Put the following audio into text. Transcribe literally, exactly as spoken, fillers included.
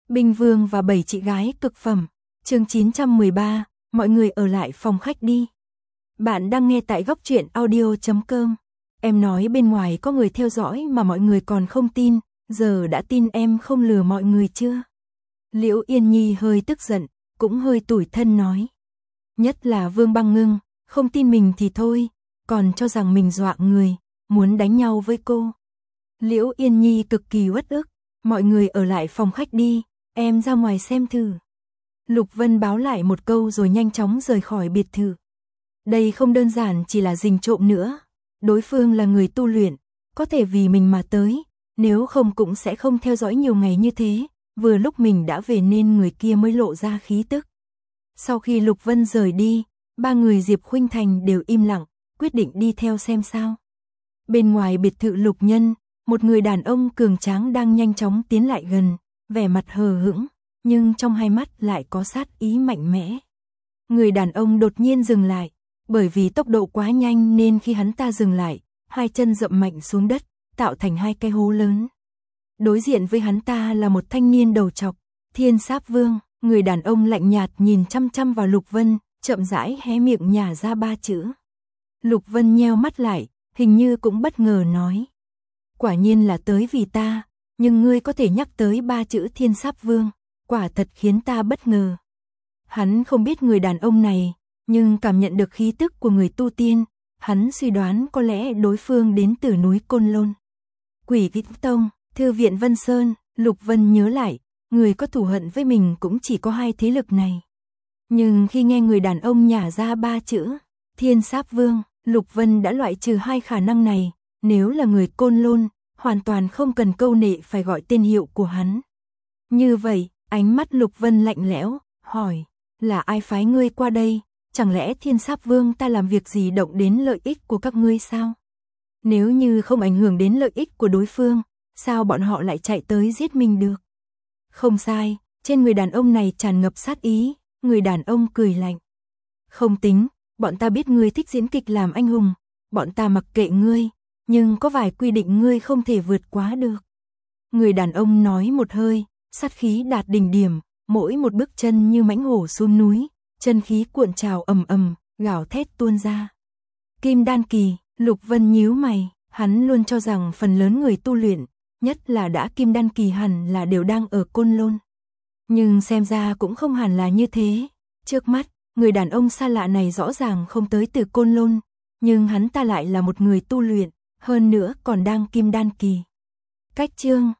Binh Vương và bảy chị gái cực phẩm. Chương chín trăm mười ba, mọi người ở lại phòng khách đi. Bạn đang nghe tại góc truyện audio chấm com. Em nói bên ngoài có người theo dõi mà mọi người còn không tin, giờ đã tin em không lừa mọi người chưa? Liễu Yên Nhi hơi tức giận, cũng hơi tủi thân nói. Nhất là Vương Băng Ngưng, không tin mình thì thôi, còn cho rằng mình dọa người, muốn đánh nhau với cô. Liễu Yên Nhi cực kỳ uất ức, mọi người ở lại phòng khách đi, em ra ngoài xem thử. Lục Vân báo lại một câu rồi nhanh chóng rời khỏi biệt thự. Đây không đơn giản chỉ là rình trộm nữa, đối phương là người tu luyện, có thể vì mình mà tới, nếu không cũng sẽ không theo dõi nhiều ngày như thế, vừa lúc mình đã về nên người kia mới lộ ra khí tức. Sau khi Lục Vân rời đi, ba người Diệp Khuynh Thành đều im lặng, quyết định đi theo xem sao. Bên ngoài biệt thự Lục Nhân, một người đàn ông cường tráng đang nhanh chóng tiến lại gần, vẻ mặt hờ hững, nhưng trong hai mắt lại có sát ý mạnh mẽ. Người đàn ông đột nhiên dừng lại, bởi vì tốc độ quá nhanh nên khi hắn ta dừng lại, hai chân dậm mạnh xuống đất, tạo thành hai cái hố lớn. Đối diện với hắn ta là một thanh niên đầu trọc, Thiên Sáp Vương, người đàn ông lạnh nhạt nhìn chăm chăm vào Lục Vân, chậm rãi hé miệng nhả ra ba chữ. Lục Vân nheo mắt lại, hình như cũng bất ngờ nói. Quả nhiên là tới vì ta, nhưng ngươi có thể nhắc tới ba chữ Thiên Sáp Vương, quả thật khiến ta bất ngờ. Hắn không biết người đàn ông này, nhưng cảm nhận được khí tức của người tu tiên, hắn suy đoán có lẽ đối phương đến từ núi Côn Lôn. Quỷ Kích Tông, Thư viện Vân Sơn, Lục Vân nhớ lại, người có thù hận với mình cũng chỉ có hai thế lực này. Nhưng khi nghe người đàn ông nhả ra ba chữ Thiên Sáp Vương, Lục Vân đã loại trừ hai khả năng này, nếu là người Côn Lôn, hoàn toàn không cần câu nệ phải gọi tên hiệu của hắn. Như vậy, ánh mắt Lục Vân lạnh lẽo, hỏi, là ai phái ngươi qua đây, chẳng lẽ Thiên Sáp Vương ta làm việc gì động đến lợi ích của các ngươi sao? Nếu như không ảnh hưởng đến lợi ích của đối phương, sao bọn họ lại chạy tới giết mình được? Không sai, trên người đàn ông này tràn ngập sát ý, người đàn ông cười lạnh. Không tính, bọn ta biết ngươi thích diễn kịch làm anh hùng, bọn ta mặc kệ ngươi, nhưng có vài quy định ngươi không thể vượt quá được. Người đàn ông nói một hơi, sát khí đạt đỉnh điểm, mỗi một bước chân như mãnh hổ xuống núi, chân khí cuộn trào ầm ầm, gào thét tuôn ra. Kim đan kỳ, Lục Vân nhíu mày, hắn luôn cho rằng phần lớn người tu luyện, nhất là đã kim đan kỳ hẳn là đều đang ở Côn Lôn. Nhưng xem ra cũng không hẳn là như thế. Trước mắt, người đàn ông xa lạ này rõ ràng không tới từ Côn Lôn, nhưng hắn ta lại là một người tu luyện, hơn nữa còn đang kim đan kỳ. Cách chương